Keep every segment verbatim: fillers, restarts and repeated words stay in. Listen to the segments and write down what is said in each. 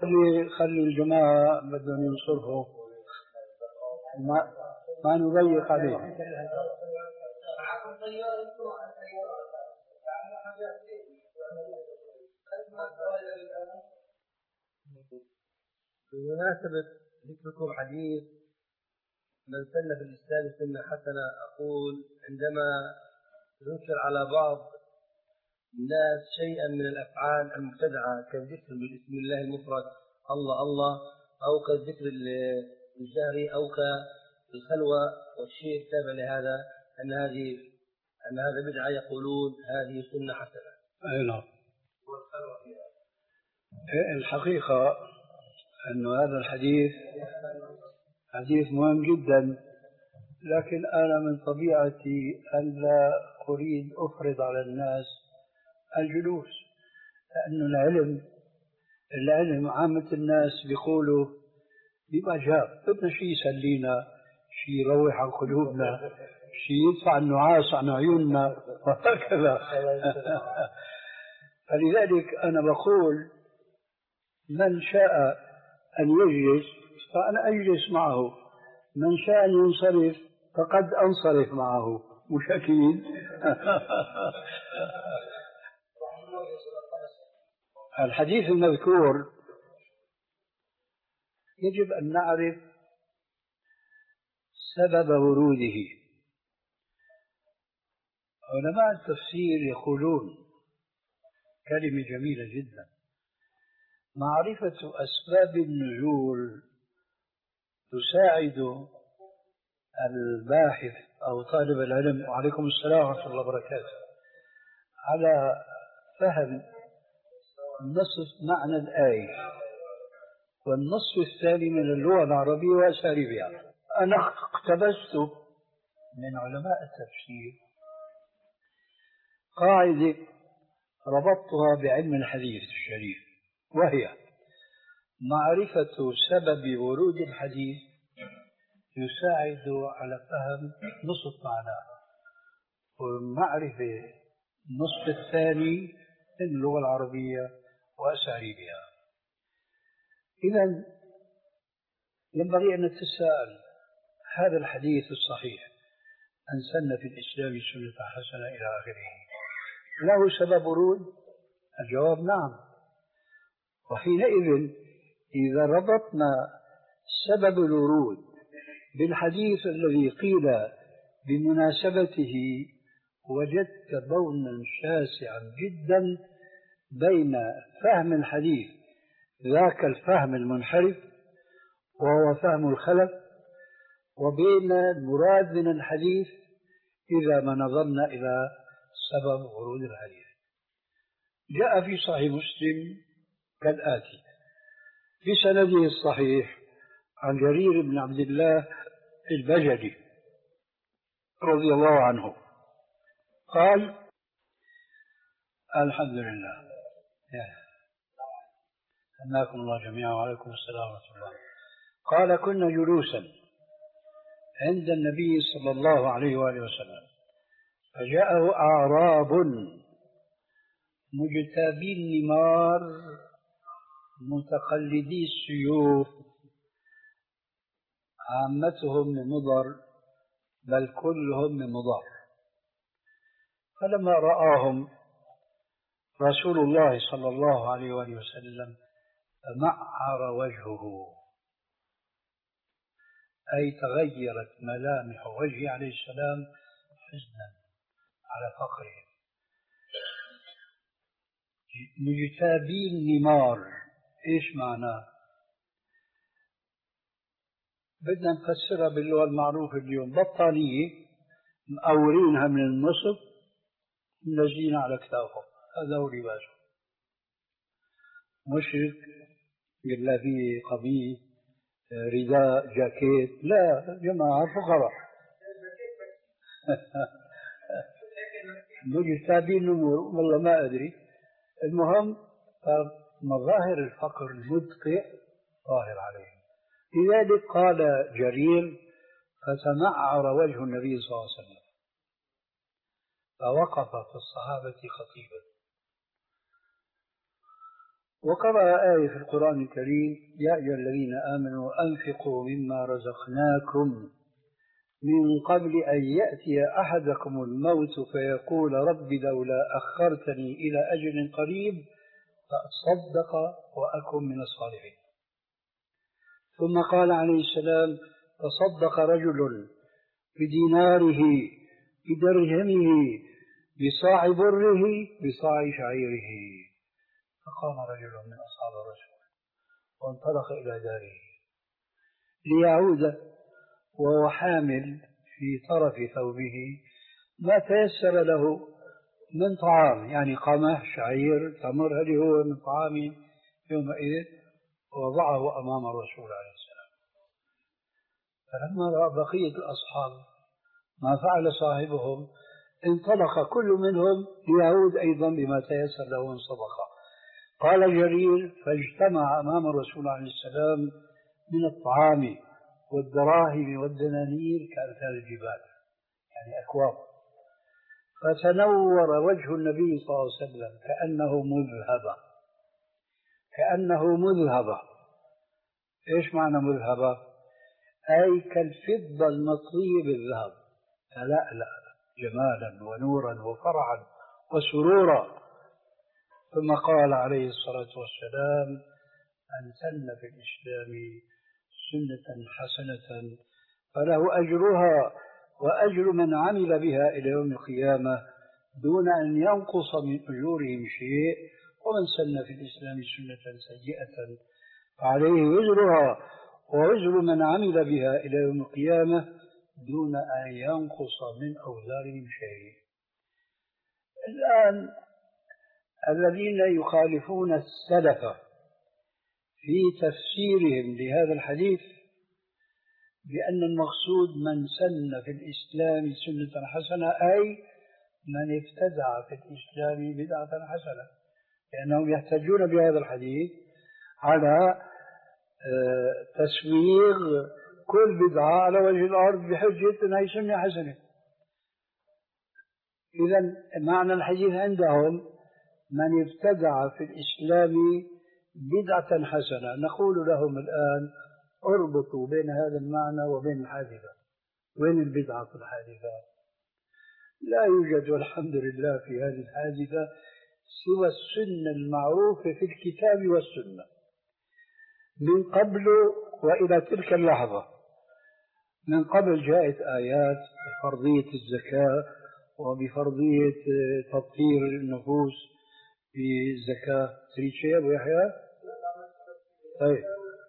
خلي خلي الجماعة بدهم ينصرفوا، ما ما نضيق عليهم. بمناسبة ذكركم حديث من سن في الإسلام سنة حسنة، أقول عندما ينكر على بعض الناس شيئا من الأفعال المبتدعة كالذكر باسم الله المفرد الله الله، أو كالذكر الجهري، أو كالخلوة والشيء التابع لهذا، أن هذه أن هذا بدعة، يقولون هذه سنة حسنة. أي نعم. الحقيقة أن هذا الحديث حديث مهم جدا، لكن أنا من طبيعتي أن لا أريد أفرض على الناس الجلوس، لأن العلم العلم عامة الناس بيقولوا بما جاب، بدنا شيء يسلينا، شيء يروح عن قلوبنا، شيء يدفع النعاس عن عيوننا وهكذا. فلذلك أنا بقول من شاء أن يجلس فأنا أجلس معه، من شاء أن ينصرف فقد أنصرف معه، مش أكيد. الحديث المذكور يجب أن نعرف سبب وروده. علماء التفسير يقولون كلمة جميلة جدا: معرفة أسباب النزول تساعد الباحث أو طالب العلم، وعليكم السلام ورحمة الله وبركاته، على فهم نصف معنى الآية والنصف الثاني من اللغة العربية وأساليبها. أنا اقتبست من علماء التفسير قاعدة ربطتها بعلم الحديث الشريف، وهي معرفة سبب ورود الحديث يساعد على فهم نصف معناه، ومعرفة النصف الثاني من اللغة العربية وأساليبها. إذن ينبغي أن نتساءل: هذا الحديث الصحيح أن سن في الإسلام سنة حسنة إلى آخره له سبب ورود؟ الجواب نعم. وحينئذ إذا ربطنا سبب الورود بالحديث الذي قيل بمناسبته وجدت بونا شاسعا جدا بين فهم الحديث ذاك الفهم المنحرف وهو فهم الخلف، وبين المراد من الحديث إذا ما نظرنا إلى سبب ورود الحديث. جاء في صحيح مسلم كالآتي بسنده الصحيح عن جرير بن عبد الله البجلي رضي الله عنه قال: الحمد لله، حياكم الله جميعا وعليكم السلام ورحمة الله. قال: كنا جلوسا عند النبي صلى الله عليه وآله وسلم فجاءه أعراب مجتابي النمار متقلدي السيوف، عامتهم من مضر بل كلهم من مضر. فلما رآهم رسول الله صلى الله عليه وآله وسلم فمعر وجهه، أي تغيرت ملامح وجهه عليه السلام حزنا على فقره. مجتابي النمار إيش معناه؟ بدنا نفسرها باللغة المعروفة اليوم: بطانية مقورينها من النصف منزلين على كتافهم، هذا هو لباسه. مشرك جلابية، قميص، رداء، جاكيت، لا جماعة فقراء. مجتابين النمور والله ما أدري. المهم مظاهر الفقر المدقع ظاهر عليهم. لذلك قال جرير: فتمعر وجه النبي صلى الله عليه وسلم فوقف في الصحابة خطيبا وقرأ آية في القرآن الكريم: يا أيها الذين آمنوا أنفقوا مما رزقناكم من قبل أن يأتي أحدكم الموت فيقول رب لولا أخرتني إلى أجل قريب فأصدق وأكن من الصالحين. ثم قال عليه السلام: تصدق رجل بديناره بدرهمه بصاع بره بصاع شعيره. فقام رجل من أصحاب الرسول وانطلق إلى داره ليعود وهو حامل في طرف ثوبه ما تيسر له من طعام، يعني قمح، شعير، تمر، هذه هو من طعام يومئذ، ووضعه أمام الرسول عليه السلام. فلما رأى بقية الأصحاب ما فعل صاحبهم انطلق كل منهم ليعود أيضا بما تيسر له من صدقة. قال جرير: فاجتمع أمام الرسول عليه السلام من الطعام والدراهم والدنانير كأمثال الجبال، يعني أكواب. فتنور وجه النبي صلى الله عليه وسلم كأنه مذهبة، كأنه مذهبة. إيش معنى مذهبة؟ أي كالفضة المطلية بالذهب، تلألأ جمالا ونورا وفرحا وسرورا. ثم قال عليه الصلاة والسلام: من سن في الإسلام سنة حسنة فله أجرها وأجر من عمل بها إلى يوم القيامة دون أن ينقص من أجورهم شيء، ومن سن في الإسلام سنة سيئة فعليه وزرها ووزر من عمل بها إلى يوم القيامة دون أن ينقص من أوزارهم شيء. الآن الذين يخالفون السلف في تفسيرهم لهذا الحديث بأن المقصود من سن في الإسلام سنة حسنة أي من ابتدع في الإسلام بدعة حسنة، لأنهم يحتجون بهذا الحديث على تسويغ كل بدعة على وجه الأرض بحجة أنها سنة حسنة. إذن معنى الحديث عندهم من ابتدع في الإسلام بدعة حسنة. نقول لهم الآن: اربطوا بين هذا المعنى وبين الحادثة. وين البدعة في الحادثة؟ لا يوجد والحمد لله في هذه الحادثة سوى السنة المعروفة في الكتاب والسنة من قبل وإلى تلك اللحظة. من قبل جاءت آيات بفرضية الزكاة وبفرضية تطهير النفوس بالزكاة. تريد شيء أبو يحيى؟ طيب.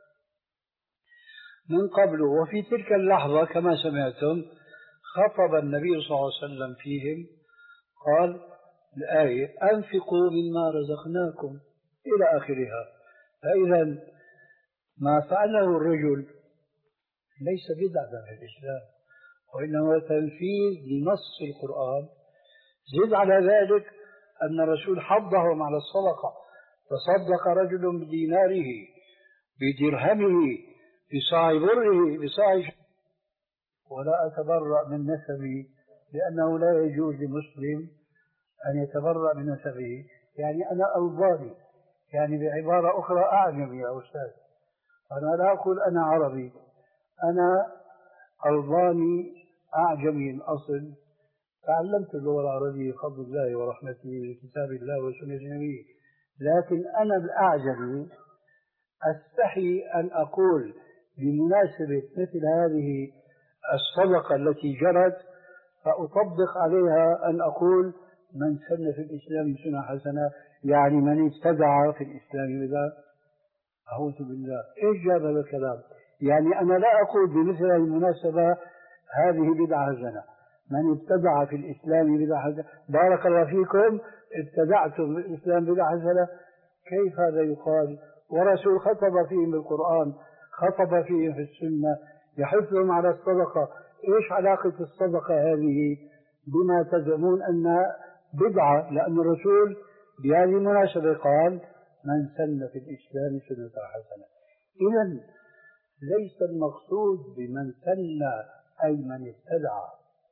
من قبل وفي تلك اللحظة كما سمعتم خطب النبي صلى الله عليه وسلم فيهم، قال الآية: أنفقوا مما رزقناكم إلى آخرها. فإذا ما فعله الرجل ليس بدعة في الإسلام، وإنما تنفيذ لنص القرآن. زد على ذلك أن الرسول حضهم على الصدقة: تصدق رجل بديناره بدرهمه بصاع بره بصاع. ولا أتبرأ من نسبي، لأنه لا يجوز لمسلم أن يتبرأ من نسبه. يعني أنا ألباني، يعني بعبارة أخرى أعجمي يا أستاذ. أنا لا أقول أنا عربي، أنا ألباني أعجمي الأصل، تعلمت اللغة العربية بفضل الله ورحمته من كتاب الله وسنة النبي، لكن أنا الأعجمي أستحي أن أقول بمناسبة مثل هذه الصدقة التي جرت فأطبق عليها أن أقول: من سن في الإسلام سنة حسنة، يعني من ابتدع في الإسلام بدعة. أعوذ بالله، إيش جاب هذا الكلام؟ يعني أنا لا أقول بمثل المناسبة هذه بدعة حسنة، من ابتدع في الإسلام بدعة حسنة. بارك الله فيكم، ابتدعتم في الإسلام بدعة حسنة، كيف هذا يقال؟ ورسول خطب فيهم بالقرآن، خطب فيهم في السنة، يحثهم على الصدقة. إيش علاقة الصدقة هذه بما تزعمون أن بدعة؟ لأن الرسول بهذه المناسبة قال: من سن في الإسلام سنة حسنة. إذن ليس المقصود بمن سن أي من ابتدع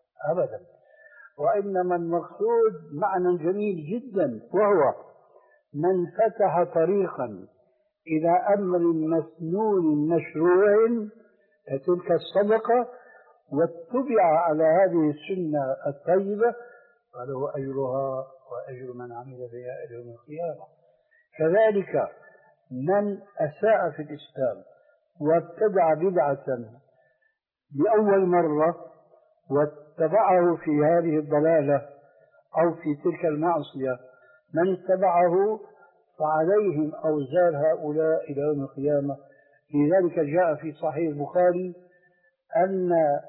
أبدا، وإنما المقصود معنى جميل جدا، وهو من فتح طريقا إلى أمر مسنون مشروع تلك الصدقة واتبع على هذه السنة الطيبة فله أجرها وأجر من عمل بها إلى يوم القيامة. كذلك من أساء في الإسلام وابتدع بدعة لأول مرة واتبعه في هذه الضلالة أو في تلك المعصية، من اتبعه فعليهم أوزار هؤلاء إلى يوم القيامة. لذلك جاء في صحيح البخاري أن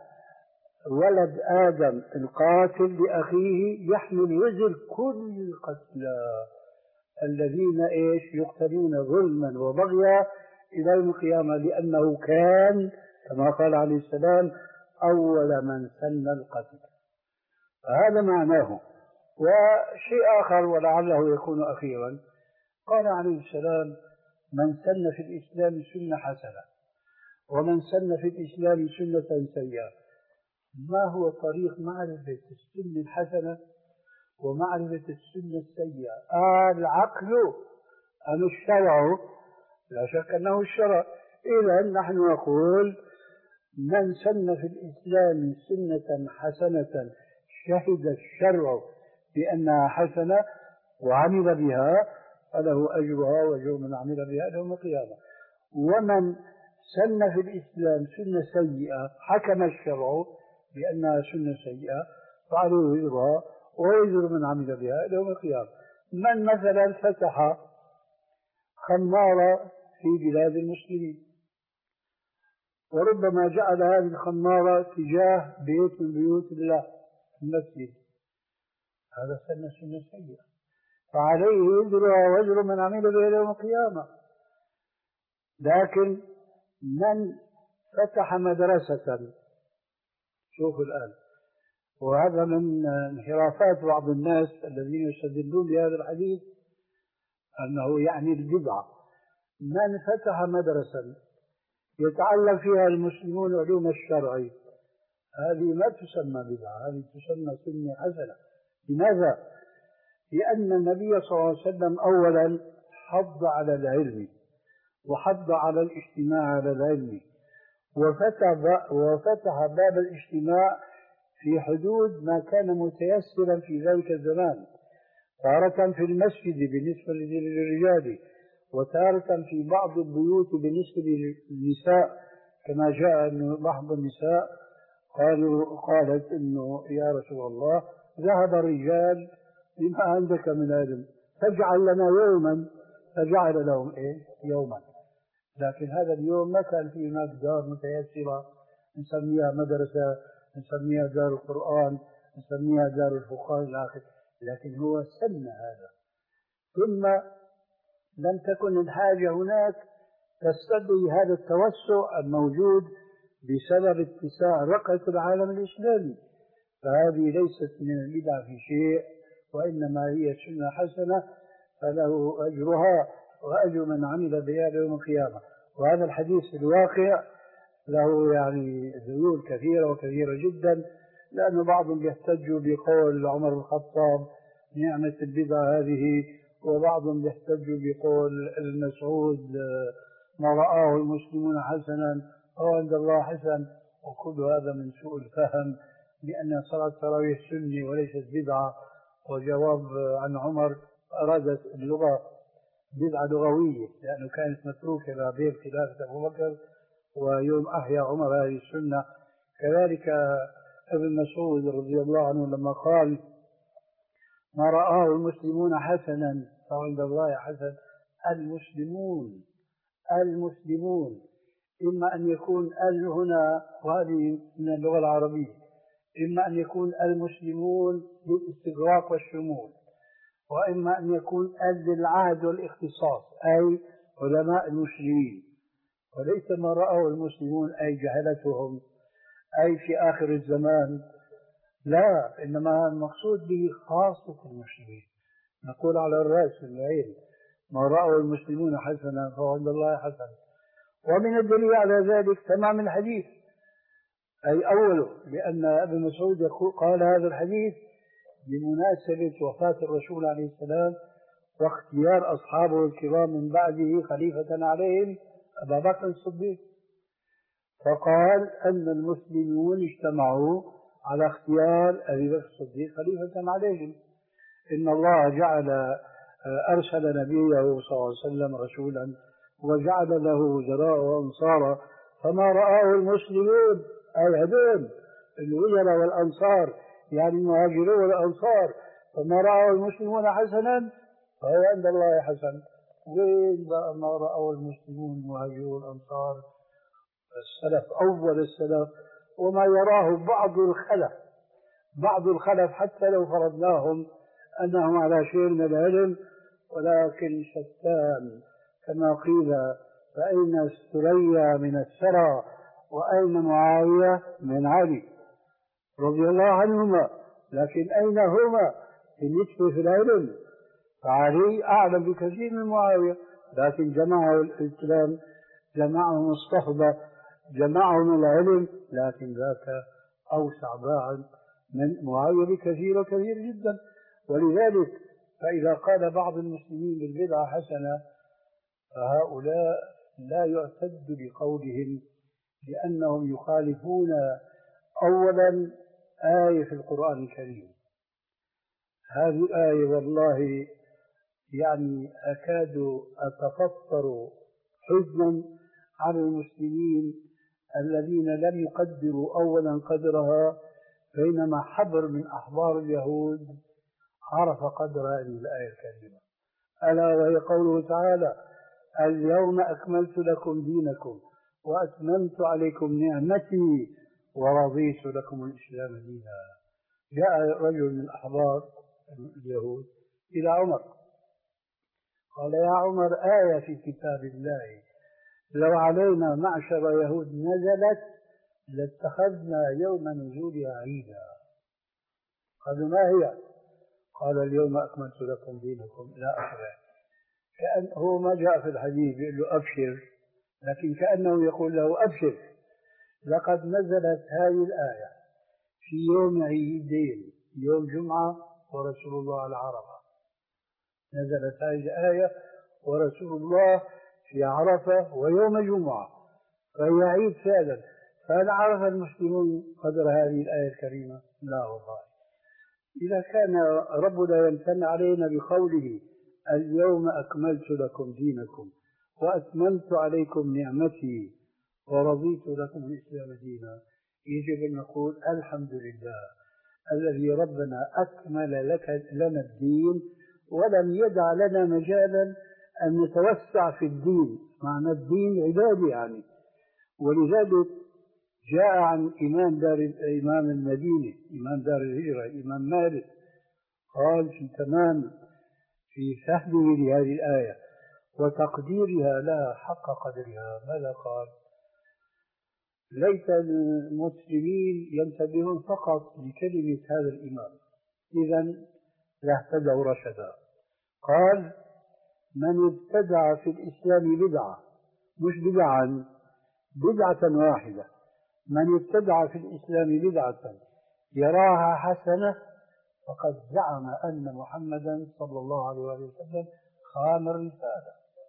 ولد آدم القاتل لأخيه يحمل وزر كل القتلى الذين إيش يقتلون ظلما وبغيا إلى يوم القيامة، لأنه كان كما قال عليه السلام أول من سن القتل. فهذا معناه. وشيء آخر ولعله يكون أخيرا، قال عليه السلام من سن في الإسلام سنة حسنة ومن سن في الإسلام سنة سيئة. ما هو طريق معرفة السنة الحسنة ومعرفة السنة السيئة؟ آه العقل أم الشرع؟ لا شك أنه الشرع. إذا نحن نقول من سن في الإسلام سنة حسنة شهد الشرع بأنها حسنة وعمل بها فله أجرها وأجر من عمل بها يوم القيامة. ومن سن في الإسلام سنة سيئة حكم الشرع بأنها سنة سيئة فعليه أجرها وأجر من عمل بها يوم القيامة. من مثلا فتح خمارة في بلاد المسلمين وربما جعل هذه الخمارة تجاه بيت من بيوت الله المسجد، هذا سنة سنة سيئة فعليه أجرها وأجر من عمل بها يوم القيامة. لكن من فتح مدرسة، شوفوا الآن، وهذا من انحرافات بعض الناس الذين يستدلون بهذا الحديث أنه يعني البدعة. من فتح مدرسة يتعلم فيها المسلمون علوم الشرع، هذه ما تسمى بدعة، هذه تسمى سنة حسنة. لماذا؟ لأن النبي صلى الله عليه وسلم أولا حض على العلم وحض على الاجتماع على العلم وفتح, وفتح باب الاجتماع في حدود ما كان متيسرا في ذلك الزمان، تارة في المسجد بالنسبة للرجال وتارة في بعض البيوت بالنسبة للنساء، كما جاء أن بعض النساء قالوا قالت إنه يا رسول الله ذهب الرجال لما عندك من علم فاجعل لنا يوما، فجعل لهم إيه يوما. لكن هذا اليوم ما كان فيه هناك دار متيسرة نسميها مدرسة، نسميها دار القرآن، نسميها دار الفقهاء إلى آخره، لكن هو سن هذا. ثم لم تكن الحاجة هناك تستدعي هذا التوسع الموجود بسبب اتساع رقعة العالم الإسلامي، فهذه ليست من البدع في شيء وإنما هي سنة حسنة فله أجرها وأجر من عمل بها يوم القيامة. وهذا الحديث في الواقع له يعني ذيول كثيرة وكثيرة جدا، لأن بعضهم يحتج بقول عمر بن الخطاب نعمة البدعة هذه، وبعضهم يحتج بقول المسعود ما رآه المسلمون حسنا أو عند الله حسن، وكل هذا من سوء الفهم، لأن صلاة التراويح سني وليست بدعة. وجواب عن عمر أرادت اللغة بدعة لغوية لأنه كانت متروكة ما بين خلافة أبو بكر ويوم أحيا عمر هذه السنة. كذلك ابن مسعود رضي الله عنه لما قال ما رآه المسلمون حسنا فعند الله حسن، المسلمون المسلمون إما أن يكون ال هنا وهذه من اللغة العربية، إما أن يكون المسلمون للاستغراق والشمول، وإما أن يكون ال للعهد والاختصاص أي علماء المسلمين، وليس ما رأوا المسلمون أي جهلتهم أي في آخر الزمان، لا، إنما المقصود به خاصة المسلمين. نقول على الرأس والعين ما رأوا المسلمون حسنا فعند الله حسن. ومن الدليل على ذلك تمام الحديث، أي أوله لأن ابن مسعود قال هذا الحديث بمناسبة وفاة الرسول عليه السلام واختيار أصحابه الكرام من بعده خليفة عليهم أبا بكر الصديق. فقال أن المسلمون اجتمعوا على اختيار أبي بكر الصديق خليفة عليهم. إن الله جعل أرسل نبيه صلى الله عليه وسلم رسولا وجعل له وزراء وأنصارا، فما رآه المسلمون أي هذول الوزراء والأنصار يعني المهاجرون والأنصار، فما رآه المسلمون حسنا فهو عند الله حسن. وين بقى ما رأوا المسلمون المهاجرون والأنصار السلف أول السلف وما يراه بعض الخلف بعض الخلف حتى لو فرضناهم أنهم على شيء من العلم، ولكن شتان كما قيل فأين الثريا من الثرى وأين معاوية من علي رضي الله عنهما، لكن أين هما في النسبة في العلم؟ فعلي أعلم بكثير من معاوية، لكن جمعه الإسلام جمعهم الصحبة جمعهم العلم، لكن ذاك أوسع باعا من معاوية بكثير وكثير جدا. ولذلك فإذا قال بعض المسلمين بالبدعة حسنة فهؤلاء لا يعتد بقولهم، لأنهم يخالفون أولا آية في القرآن الكريم. هذه الآية والله يعني أكاد أتفطر حزنا على المسلمين الذين لم يقدروا أولا قدرها، بينما حبر من أحبار اليهود عرف قدر هذه الآية الكريمة، ألا وهي قوله تعالى: اليوم أكملت لكم دينكم وأتممت عليكم نعمتي ورضيت لكم الإسلام دينا. جاء رجل من أحبار اليهود إلى عمر قال: يا عمر، آية في كتاب الله لو علينا معشر يهود نزلت لاتخذنا يوم نزولها عيدا. قالوا: ما هي؟ قال: اليوم أكملت لكم دينكم إلى آخره. كأنه ما جاء في الحديث يقول له أبشر، لكن كأنه يقول له أبشر، لقد نزلت هذه الآية في يوم عيدين، يوم جمعة ورسول الله على عرفة. نزلت هذه الآية ورسول الله في عرفة ويوم جمعة، فهي عيد فعلا. فهل عرف المسلمون قدر هذه الآية الكريمة؟ لا والله. إذا كان ربنا يمتن علينا بقوله: اليوم أكملت لكم دينكم وأتممت عليكم نعمتي ورضيت لكم الإسلام دينا، يجب أن نقول الحمد لله الذي ربنا أكمل لك لنا الدين ولم يدع لنا مجالا أن نتوسع في الدين، معنى الدين عبادة يعني. ولذلك جاء عن إمام دار إمام المدينة إمام دار الهجرة إمام مالك قال في تمام في فهمه لهذه الآية وتقديرها لها حق قدرها، ماذا قال؟ ليت المسلمين ينتبهون فقط لكلمة هذا الإمام، إذا لاهتدوا رشدا. قال: من ابتدع في الإسلام بدعة، مش بدعا، بدعة واحدة، من ابتدع في الإسلام بدعة يراها حسنة فقد زعم أن محمدا صلى الله عليه وسلم خان الرسالة.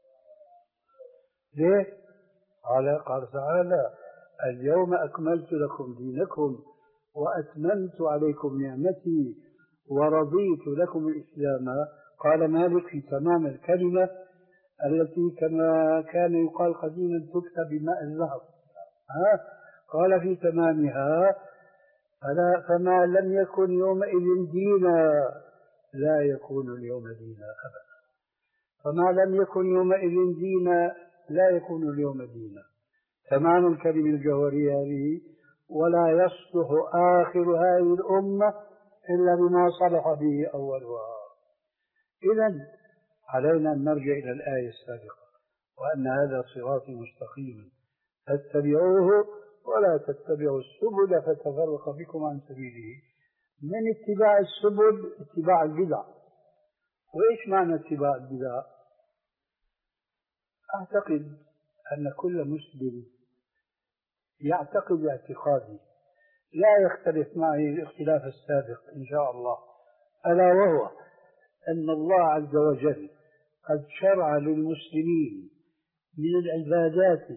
ليه؟ قال قال تعالى: اليوم أكملت لكم دينكم وأتممت عليكم نعمتي ورضيت لكم الإسلام. قال مالك في تمام الكلمة التي كما كان يقال قديما تكتب بماء الذهب، ها؟ قال في تمامها: فلا فما لم يكن يومئذ دينا لا يكون اليوم دينا أبدا. فما لم يكن يومئذ دينا لا يكون اليوم دينا. تمام الكلمة الجوهرية هذه. ولا يصلح آخر هذه الأمة إلا بما صلح به أولها. إذن علينا أن نرجع إلى الآية السابقة: وأن هذا صراطي مستقيما فاتبعوه ولا تتبعوا السبل فتفرق بكم عن سبيله. من اتباع السبل اتباع البدع. وإيش معنى اتباع البدع؟ أعتقد أن كل مسلم يعتقد اعتقادي لا يختلف معي الاختلاف السابق إن شاء الله، ألا وهو أن الله عز وجل قد شرع للمسلمين من العبادات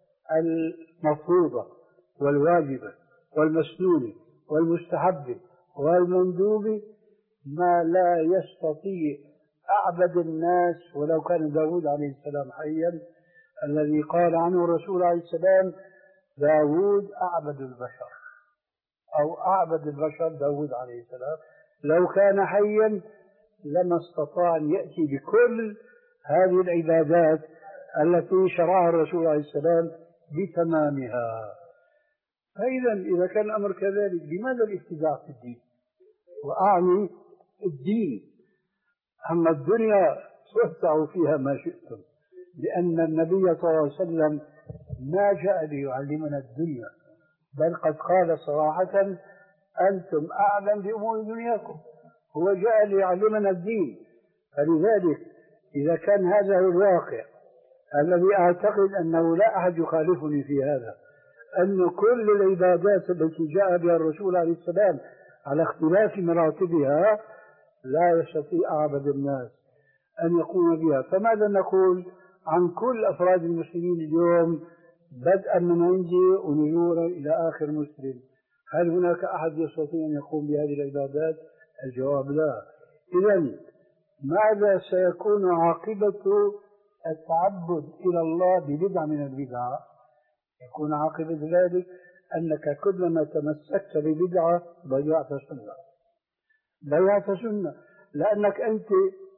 المفروضة والواجبة والمسنونة والمستحبة والمندوب ما لا يستطيع أعبد الناس ولو كان داود عليه السلام حيا، الذي قال عنه الرسول عليه السلام: داود أعبد البشر، أو أعبد البشر داود عليه السلام. لو كان حيا لما استطاع أن يأتي بكل هذه العبادات التي شرعها الرسول عليه السلام بتمامها. فإذا إذا كان الأمر كذلك لماذا الابتداع في الدين؟ وأعني الدين، أما الدنيا توسعوا فيها ما شئتم، لأن النبي صلى الله عليه وسلم ما جاء ليعلمنا الدنيا، بل قد قال صراحة: أنتم أعلم بأمور دنياكم. هو جاء ليعلمنا الدين. فلذلك إذا كان هذا هو الواقع الذي أعتقد أنه لا أحد يخالفني في هذا، أن كل العبادات التي جاء بها الرسول عليه السلام على اختلاف مراتبها لا يستطيع أعبد الناس أن يقوم بها، فماذا نقول عن كل أفراد المسلمين اليوم بدءا من عندي ونزولا إلى آخر مسلم؟ هل هناك أحد يستطيع أن يقوم بهذه العبادات؟ الجواب لا. إذن ماذا سيكون عاقبة التعبد إلى الله ببدعة من البدع؟ يكون عاقبة ذلك أنك كلما تمسكت ببدعة ضيعت سنة، ضيعت سنة، لأنك أنت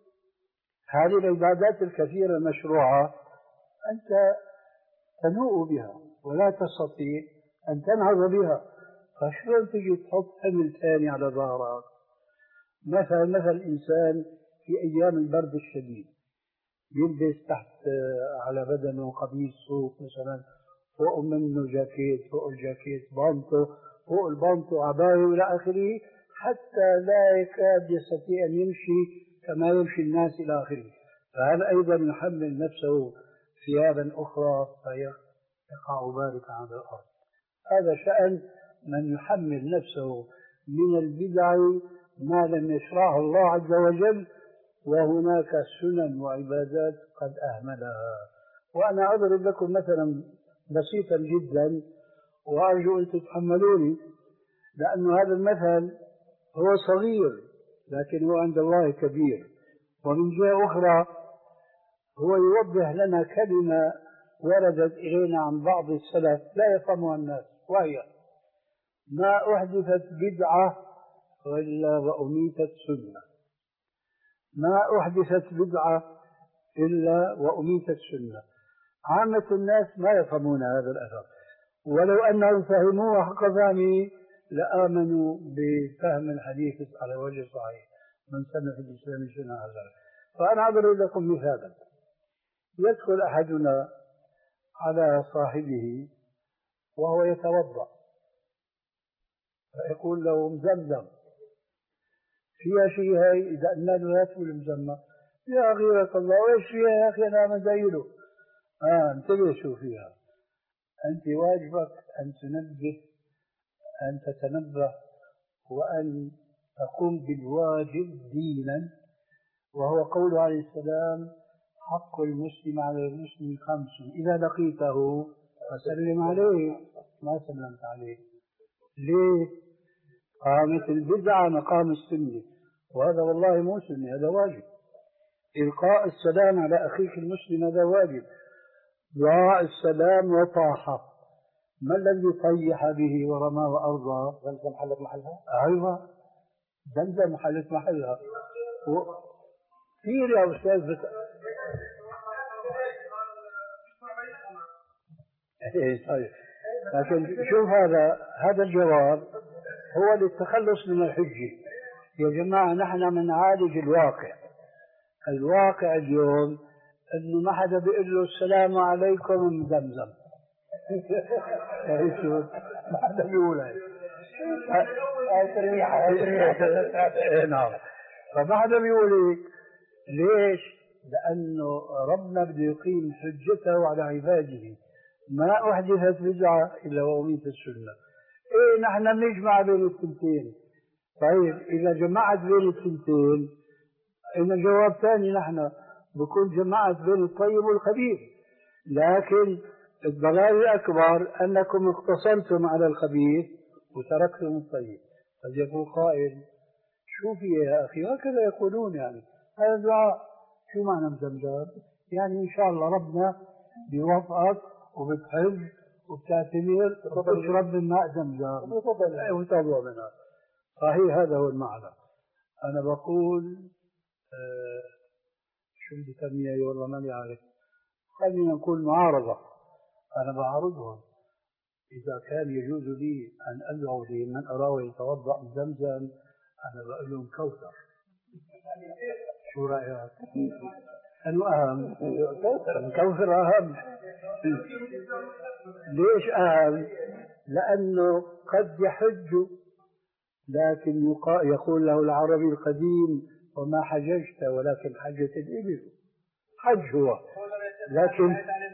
هذه العبادات الكثيرة المشروعة أنت تنوء بها ولا تستطيع أن تنهض بها، فشلون تجي تحط حمل ثاني على ظهرك؟ مثلا مثل إنسان في أيام البرد الشديد يلبس تحت على بدنه قميص صوف مثلا، فوق منه جاكيت، فوق الجاكيت بانتو، فوق البانتو عباية إلى آخره، حتى لا يكاد يستطيع أن يمشي كما يمشي الناس إلى آخره. فهذا أيضا يحمل نفسه ثيابا أخرى فيقع باركا على الأرض. هذا شأن من يحمل نفسه من البدع ما لم يشرعه الله عز وجل، وهناك سنن وعبادات قد أهملها. وأنا أضرب لكم مثلا بسيطا جدا وأرجو أن تتحملوني، لأن هذا المثل هو صغير لكن هو عند الله كبير. ومن جهة أخرى هو يوضح لنا كلمة وردت إلينا عن بعض السلف لا يفهمها الناس، وهي: ما أحدثت بدعة إلا وأميتت سنة. ما أحدثت بدعة إلا وأميتت سنة. عامة الناس ما يفهمون هذا الأثر، ولو أنهم فهموه حق فهمه لآمنوا بفهم الحديث على وجه صحيح: من سن في الإسلام سنة حسنة. فأنا أضرب لكم مثالا: يدخل أحدنا على صاحبه وهو يتوضأ فيقول له: مزمزم فيها شيء هاي؟ إذا قلنا له: هات المزمة، يا غيرة الله وإيش فيها يا أخي أنا مزايله. آه انتبه شو فيها. أنت واجبك أن تنبه، أن تتنبه وأن تقوم بالواجب دينا، وهو قوله عليه السلام: حق المسلم على المسلم خمس إذا لقيته فسلم عليه. ما سلمت عليه ليه؟ قامت البدعة مقام السنة، وهذا والله مو سنة، هذا واجب. إلقاء السلام على أخيك المسلم هذا واجب. دعاء السلام وطاحة، ما الذي طيح به ورمى وأرضى؟ زمزم حلت محلها؟ أيوة، زمزم حلت محلها. و... كثير يا أستاذ بت... إيه طيب، لكن شوف هذا هذا الجواب هو للتخلص من الحجة. يا جماعة نحن منعالج الواقع. الواقع اليوم انه ما حدا بيقول له السلام عليكم من زمزم. ما حدا بيقول هيك. نعم، فما حدا بيقول هيك. ليش؟ لأنه ربنا بده يقيم حجته على عباده. ما أحدثت بدعة إلا وأميتت السنة. إيه نحن نجمع بين الثنتين. طيب إذا جمعت بين الثنتين إن جواب ثاني نحن: بكون جمعت بين الطيب والخبيث. لكن الضلال الأكبر أنكم اقتصرتم على الخبيث وتركتم الطيب. قد يقول قائل شوفي يا أخي هكذا يقولون، يعني هذا دعاء، شو معنى مزمزم؟ يعني إن شاء الله ربنا بيوفقك وبتحج وبتعتمر وبتشرب من ماء زمزم وتضوى منها. صحيح هذا هو المعنى. أنا بقول آه شو بدي أسميها والله ماني عارف، خلينا نقول معارضة. أنا بعارضهم إذا كان يجوز لي أن أدعو لمن أراه يتوضأ من زمزم، أنا بقول لهم كوثر. شو رأيك؟ أنه أهم الكوثر أهم. ليش أهم؟ لأنه قد يحج لكن يقول له العربي القديم وما حججت ولكن حجت الإبل. حج هو، لكن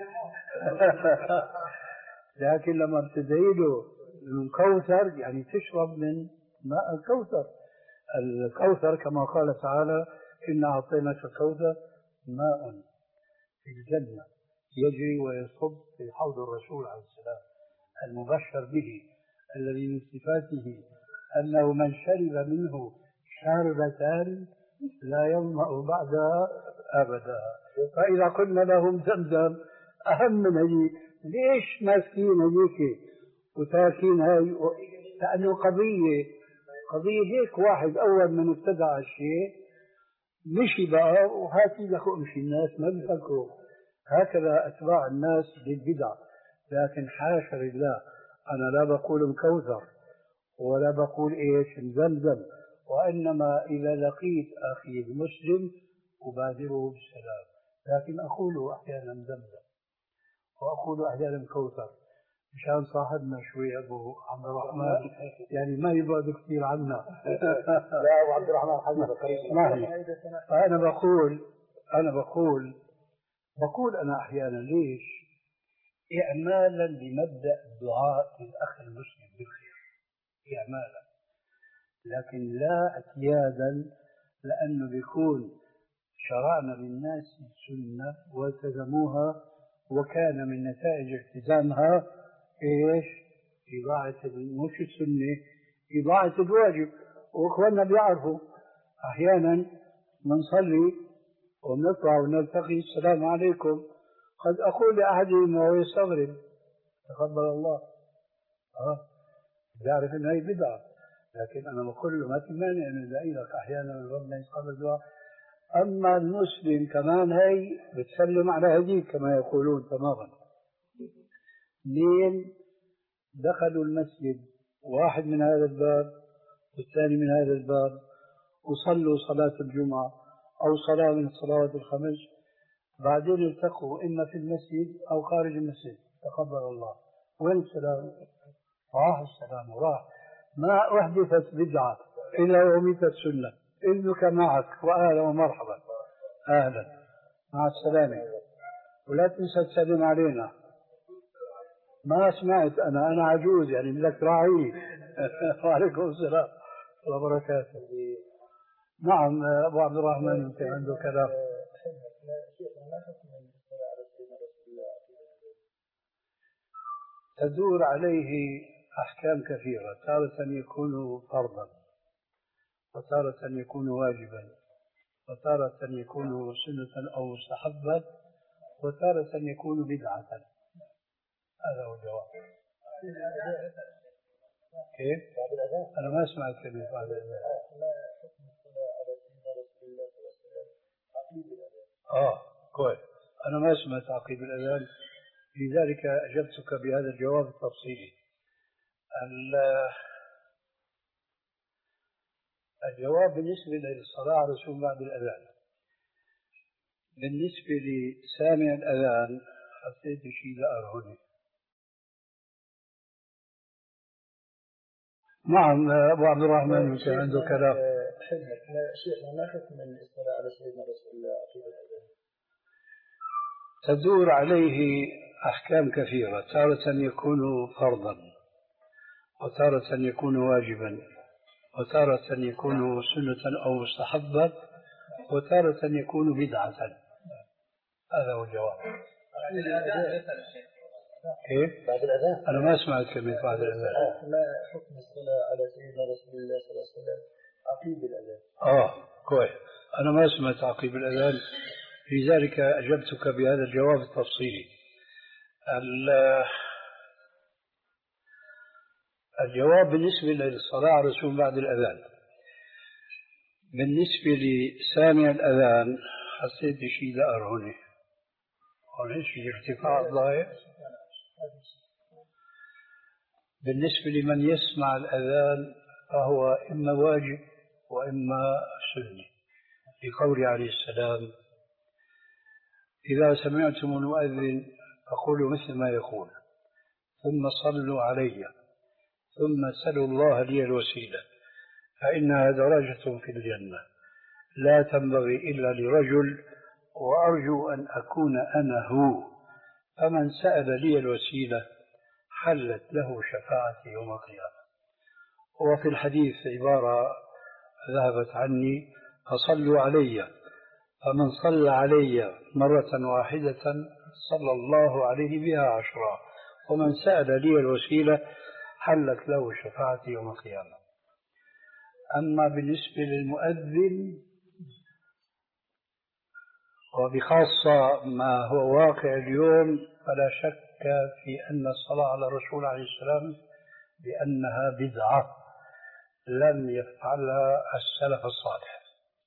لكن لما ابتديله من كوثر يعني تشرب من ماء الكوثر. الكوثر كما قال تعالى إنا أعطيناك الكوثر ماء في الجنة يجري ويصب في حوض الرسول عليه السلام المبشر به، الذي من صفاته أنه من شرب منه شربة لا يظمأ بعدها أبدا. فإذا قلنا لهم زمزم أهم من هذه، ليش ماسكين هذيك وتاركين هاي؟ لأنه قضية قضية هيك واحد أول من ابتدع الشيء مشي بقى وهاتي لك امشي. الناس ما بيفكروا هكذا أتباع الناس للبدع. لكن حاشا لله، أنا لا بقول مكوثر ولا بقول إيش مزمزم، وإنما إذا لقيت أخي المسلم أبادره بالسلام. لكن أقول أحيانا زمزم وأقول أحيانا كوثر مشان صاحبنا شوي أبو عبد الرحمن يعني ما يبعد كثير عنا. لا أبو عبد الرحمن حبيبي ما هي. فأنا بقول أنا بقول بقول أنا أحيانا ليش إعمالا لمبدأ دعاء الأخ المسلم بالخير، إعمالا، لكن لا اعتيادا، لأنه بيكون شرعنا للناس السنة والتزموها وكان من نتائج التزامها إيش؟ إضاعة مش السنة، إضاعة الواجب. وإخواننا بيعرفوا أحيانا نصلي ونطلع ونلتقي السلام عليكم، قد أقول لأحدهم وهو يستغرب تقبل الله، أه بيعرف إن هي بدعة، لكن أنا بقول له ما تمانع إنه يدعي لك أحيانا ربنا يتقبل الدعاء. أما المسلم كمان هي بتسلم على هديك كما يقولون تماما. اثنين دخلوا المسجد، واحد من هذا الباب والثاني من هذا الباب، وصلوا صلاة الجمعة أو صلاة من الصلوات الخمس، بعدين التقوا إما في المسجد أو خارج المسجد، تقبل الله. وين السلام؟ راح السلام وراح. ما أحدثت بدعة إلا وميتت سنة. ابنك معك وأهلا ومرحبا، أهلا مع السلامة، ولا تنسى تسلم علينا. ما سمعت أنا أنا عجوز يعني بدك راعي. وعليكم السلام وبركاته. نعم أبو عبد الرحمن أنت عنده كلام. تدور عليه أحكام كثيرة، تارة يكون فرضا وتارة يكون واجبا وتارة يكون سنة أو مستحبا وتارة يكون بدعة. هذا هو الجواب. كيف؟ أنا ما سمعت كلمة بعد الأذان. آه كويس، أنا ما سمعت تعقيب الأذان، لذلك أجبتك بهذا الجواب التفصيلي. الجواب بالنسبة للصلاة على رسول بعد الأذان، بالنسبة لسامع الأذان حسيت بشيء لا هنا. نعم أبو عبد الرحمن أنت عنده كلام. شيخنا ما حكم الصلاة على سيدنا رسول الله عقيب الأذان؟ تدور عليه أحكام كثيرة، تارة يكون فرضا وتارة يكون واجبا وتارة يكون سنة أو مستحبا وتارة يكون بدعة. هذا هو الجواب. كيف؟ بعد الأذان؟ أنا ما سمعت كلمة بعد الأذان. ما حكم الصلاة على سيدنا رسول الله صلى الله عليه وسلم عقيب الأذان؟ آه كويس، أنا ما سمعت عقيب الأذان، لذلك أجبتك بهذا الجواب التفصيلي. الجواب بالنسبة للصلاة على الرسول بعد الأذان، بالنسبة لسامع الأذان حسيت بشيء دقر هنا هنا شيء ارتفاع الضايع. بالنسبة لمن يسمع الأذان فهو إما واجب وإما سنة، لقوله عليه السلام: إذا سمعتم المؤذن فقولوا مثل ما يقول ثم صلوا علي ثم سلوا الله لي الوسيلة فإنها درجة في الجنة لا تنبغي إلا لرجل وأرجو أن أكون أنا هو، فمن سأل لي الوسيلة حلت له شفاعتي يوم القيامة. وفي الحديث عبارة ذهبت عني: فصلوا علي، فمن صلى علي مرة واحدة صلى الله عليه بها عشرا، ومن سأل لي الوسيلة حلت له شفاعتي يوم القيامة. أما بالنسبة للمؤذن وبخاصة ما هو واقع اليوم فلا شك في أن الصلاة على الرسول عليه السلام بأنها بدعة لم يفعلها السلف الصالح،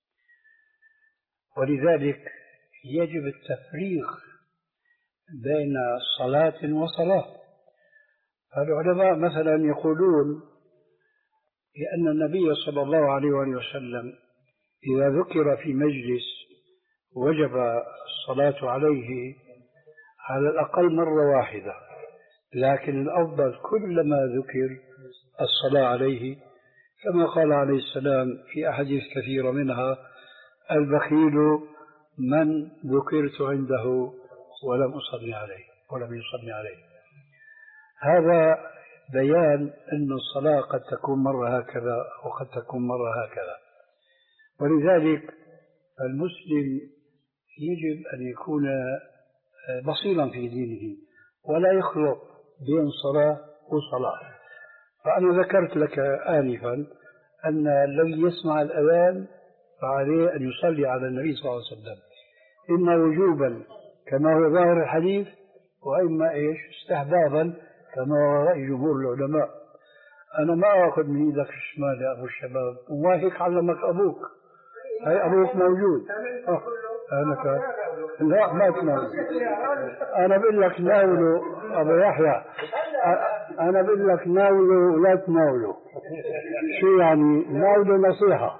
ولذلك يجب التفريق بين صلاة وصلاة. فالعلماء مثلا يقولون لأن النبي صلى الله عليه وسلم إذا ذكر في مجلس وجب الصلاة عليه على الأقل مرة واحدة، لكن الأفضل كلما ذكر الصلاة عليه، كما قال عليه السلام في أحاديث كثيرة منها: البخيل من ذكرت عنده ولم أصلي عليه ولم يصلي عليه. هذا بيان أن الصلاة قد تكون مرة هكذا وقد تكون مرة هكذا. ولذلك المسلم يجب أن يكون بصيرا في دينه ولا يخلط بين صلاة وصلاة. فأنا ذكرت لك آنفا أن الذي يسمع الأذان فعليه أن يصلي على النبي صلى الله عليه وسلم، إما وجوبا كما هو ظاهر الحديث، وإما إيش استحبابا كما هو رأي جمهور العلماء. أنا ما أخذ من إيدك الشمال يا أبو الشباب، وما هيك علمك أبوك، هاي أبوك موجود. أه. أنا ك... لا ما تناول، أنا بقول لك ناولوا أبو يحيى، أنا بقول لك ناولوا ولا تناولوا. شو يعني ناولوا نصيحة؟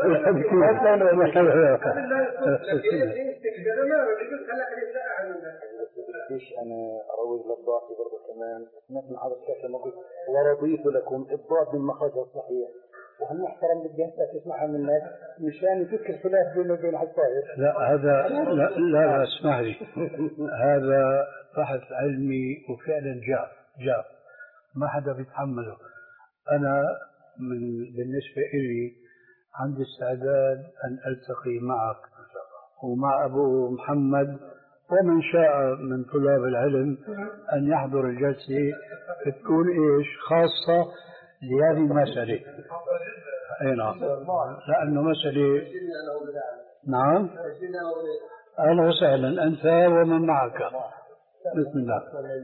ليش أنا أروج للضعف برضه كمان؟ سمعت من حضرتك لما قلت ورضيت لكم الضاد بالمخرج الصحيح، وهل محترم بدي أنت تسمعها من الناس مشان يفكر خلاف بينه وبين حصاير؟ لا هذا لا لا, لا اسمح لي، هذا بحث علمي وفعلا جاء جاء ما حدا بيتحمله. أنا من بالنسبة إلي عندي استعداد أن ألتقي معك ومع أبو محمد ومن شاء من طلاب العلم أن يحضر الجلسة تكون إيش خاصة لهذه المسألة. أي نعم، لأنه مسألة. نعم، أهلا وسهلا أنت ومن معك. بسم الله.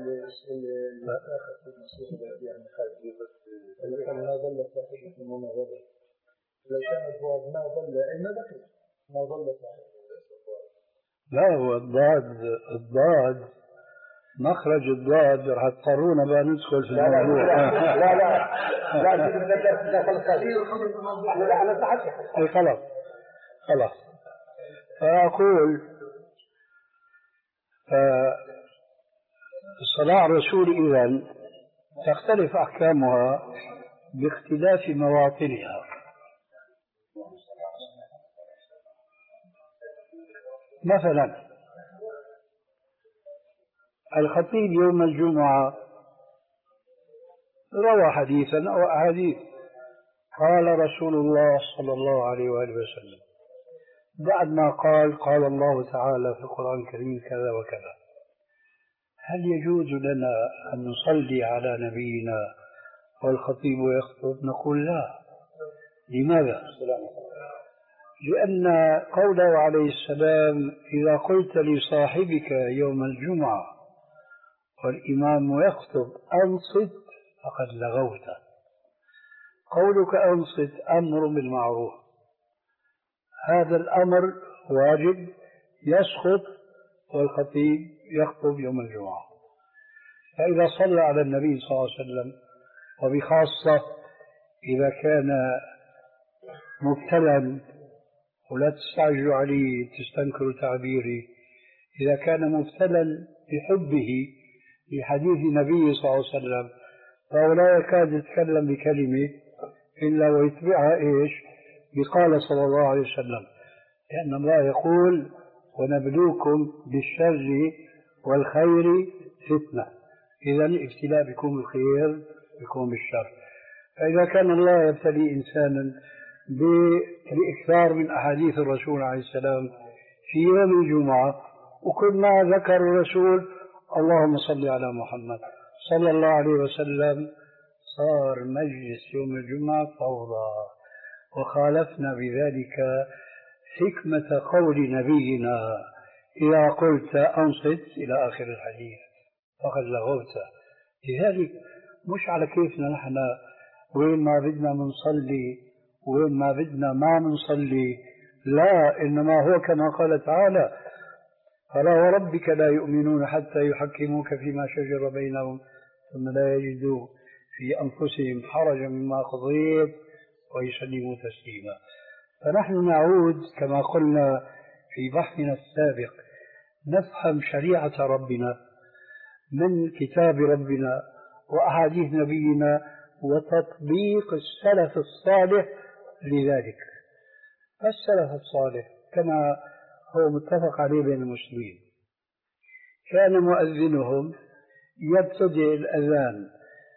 ما ظل صاحبكم وما ظل، لو كان الضاد ما ظل أي ما بقي ما ظل صاحبكم. لا هو الضاد الضاد مخرج الضاد راح تضطرونا بقى ندخل في الموضوع. لا لا لا لا لا خلاص خلاص. فأقول الصلاة على الرسول إذن تختلف أحكامها باختلاف مواطنها. مثلا الخطيب يوم الجمعة روى حديثا أو أحاديث، قال رسول الله صلى الله عليه وآله وسلم: بعد ما قال قال الله تعالى في القرآن الكريم كذا وكذا، هل يجوز لنا أن نصلي على نبينا والخطيب يخطب؟ نقول لا. لماذا؟ لأن قوله عليه السلام إذا قلت لصاحبك يوم الجمعة والإمام يخطب أنصت فقد لغوت. قولك أنصت أمر بالمعروف، هذا الأمر واجب يسقط والخطيب يخطب يوم الجمعة. فإذا صلى على النبي صلى الله عليه وسلم، وبخاصة إذا كان مبتلا، ولا تستعجلوا عليه تستنكروا تعبيري، إذا كان مبتلا بحبه لحديث النبي صلى الله عليه وسلم فهو لا يكاد يتكلم بكلمة إلا ويتبعها إيش؟ بقال صلى الله عليه وسلم، لأن الله يقول ونبلوكم بالشر والخير فتنة. إذا الابتلاء بيكون بالخير بيكون بالشر. فإذا كان الله يبتلي إنسانا بالإكثار من أحاديث الرسول عليه السلام في يوم الجمعة، وكل ما ذكر الرسول اللهم صل على محمد صلى الله عليه وسلم، صار مجلس يوم الجمعة فوضى، وخالفنا بذلك حكمة قول نبينا إذا قلت أنصت إلى آخر الحديث فقد لغوت. لذلك مش على كيفنا نحن وين ما بدنا منصلي وين ما بدنا ما منصلي، لا، إنما هو كما قال تعالى فلا وربك لا يؤمنون حتى يحكموك فيما شجر بينهم ثم لا يجدوا في أنفسهم حرجا مما قضيت ويسلموا تسليما. فنحن نعود كما قلنا في بحثنا السابق نفهم شريعة ربنا من كتاب ربنا وأحاديث نبينا وتطبيق السلف الصالح لذلك. السلف الصالح كما هو متفق عليه بين المسلمين كان مؤذنهم يبتدئ الأذان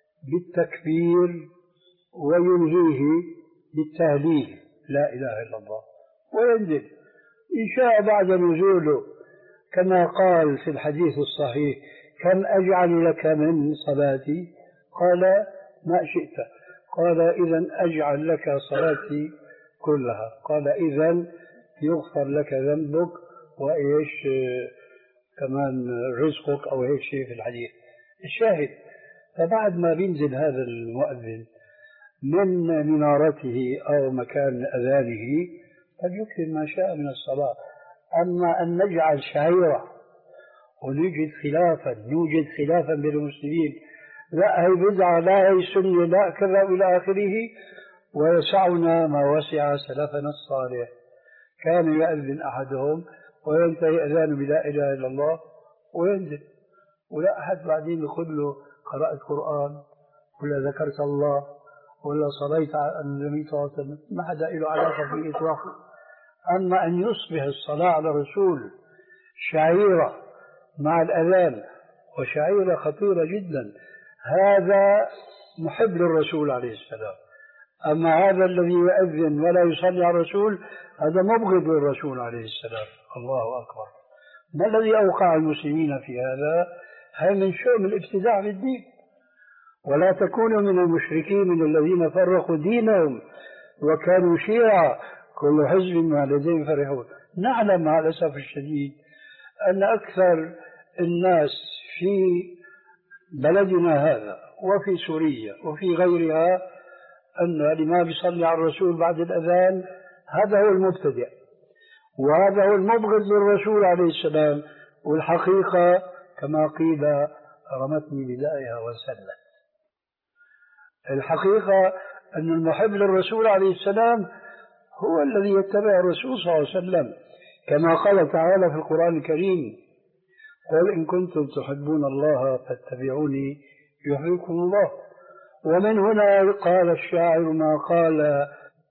بالتكبير وينهيه بالتهليل لا إله إلا الله، وينزل إن شاء بعد نزوله كما قال في الحديث الصحيح كم أجعل لك من صلاتي؟ قال ما شئت. قال إذن أجعل لك صلاتي كلها. قال إذن يغفر لك ذنبك وإيش كمان رزقك أو هيك شيء في الحديث. الشاهد فبعد ما بينزل هذا المؤذن من منارته أو مكان أذانه فليكثر ما شاء من الصلاة. أما أن نجعل شعيرة ونوجد خلافا نوجد خلافا بين المسلمين، لا هي بدعة لا هي سنة لا كذا إلى آخره، ويسعنا ما وسع سلفنا الصالح. كان يؤذن أحدهم وينتهي أذانه بلا إله إلا الله وينزل، ولا أحد بعدين يقول له قرأت قرآن ولا ذكرت الله ولا صليت على النبي صلى الله عليه وسلم، ما حدا له علاقة في إطلاقه. أما أن يصبح الصلاة على الرسول شعيرة مع الأذان وشعيرة خطيرة جدا، هذا محب للرسول عليه السلام. أما هذا الذي يؤذن ولا يصلي على الرسول هذا مبغض للرسول عليه السلام. الله أكبر. ما الذي أوقع المسلمين في هذا؟ هذا من شؤم الابتداع في الدين. ولا تكونوا من المشركين من الذين فرقوا دينهم وكانوا شيعا كل حزب ما لديهم فرحون. نعلم مع الأسف الشديد أن أكثر الناس في بلدنا هذا وفي سوريا وفي غيرها أن الإمام يصلي على الرسول بعد الأذان هذا هو المبتدع وهذا هو المبغض للرسول عليه السلام. والحقيقة كما قيل رمتني بدائها وسلت. الحقيقة أن المحب للرسول عليه السلام هو الذي يتبع الرسول صلى الله عليه وسلم كما قال تعالى في القرآن الكريم قل إن كنتم تحبون الله فاتبعوني يحببكم الله. ومن هنا قال الشاعر ما قال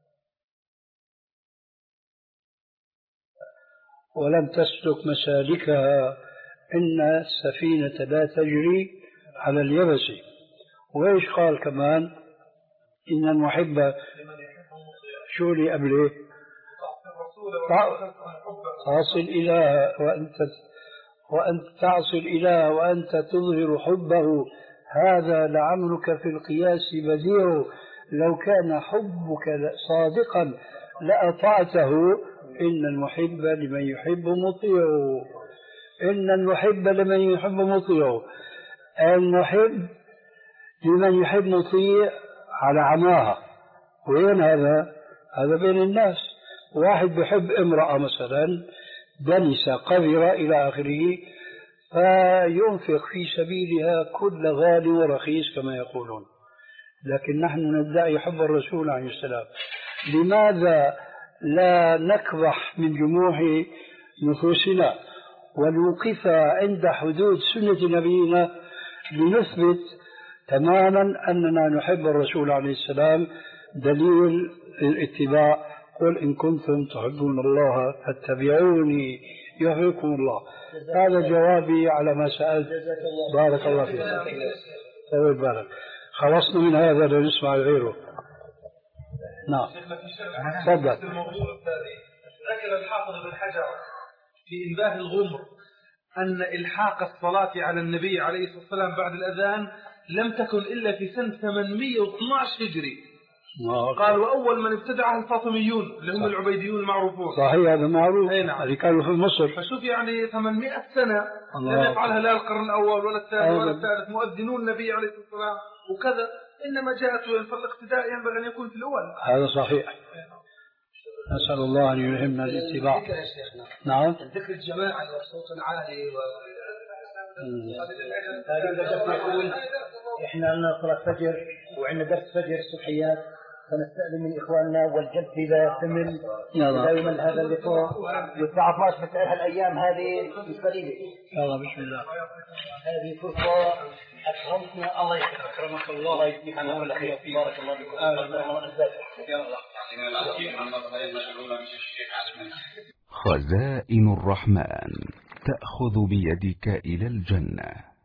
ولم تسلك مسالكها إن السفينة لا تجري على اليبس. وإيش قال كمان إن المحب شو لي قبله تعصي الإله وأنت وأنت تعصي الإله وأنت تظهر حبه، هذا لعمرك في القياس بديع. لو كان حبك صادقا لأطعته. إن المحب لمن يحب مطيع، إن المحب لمن يحب مطيع. المحب لمن يحب مطيع على عماها. وين هذا؟ هذا بين الناس. واحد بحب امرأة مثلا دنسة قذرة إلى آخره، فينفق في سبيلها كل غالي ورخيص كما يقولون. لكن نحن ندعي حب الرسول عليه السلام. لماذا لا نكبح من جموح نفوسنا ونوقف عند حدود سنة نبينا لنثبت تماما أننا نحب الرسول عليه السلام؟ دليل الاتباع: قل إن كنتم تحبون الله فاتبعوني يحببكم الله. هذا جوابي على ما سألت. بارك الله فيك. طول بالك. خلصنا من هذا لنسمع غيره. نعم تفضل. الموضوع الثاني ذكر الحافظ بن حجر في إنباه الغمر أن إلحاق الصلاة على النبي عليه الصلاة والسلام بعد الأذان لم تكن إلا في سنة ثمانمئة واثني عشر هجري. قال وأول من ابتدعها الفاطميون اللي هم العبيديون المعروفون. صحيح، هذا معروف. نعم. اللي كانوا في مصر. فشوف يعني ثمانمئة سنة لم يفعلها لا القرن الأول ولا الثاني ولا الثالث مؤذنون النبي عليه الصلاة والسلام وكذا، إنما جاءت فالاقتداء ينبغي أن يكون في الأول. هذا صحيح. نسأل الله أن يلهمنا الاتباع. نعم. ذكر الجماعة وصوت عالي و هذا نقول إحنا عندنا صلاة فجر وعندنا درس فجر الصبحيات، فنستأذن من إخواننا والجلسة إذا يكمل دائما هذا اللقاء والساعة اثني عشر مساء هالأيام هذه مش قليلة. يلا بسم الله. هذه فرصة أكرمتنا. الله يكرمك الله. الله يجزيك عن عمل الخير. بارك الله فيك. خزائن الرحمن تأخذ بيدك إلى الجنة.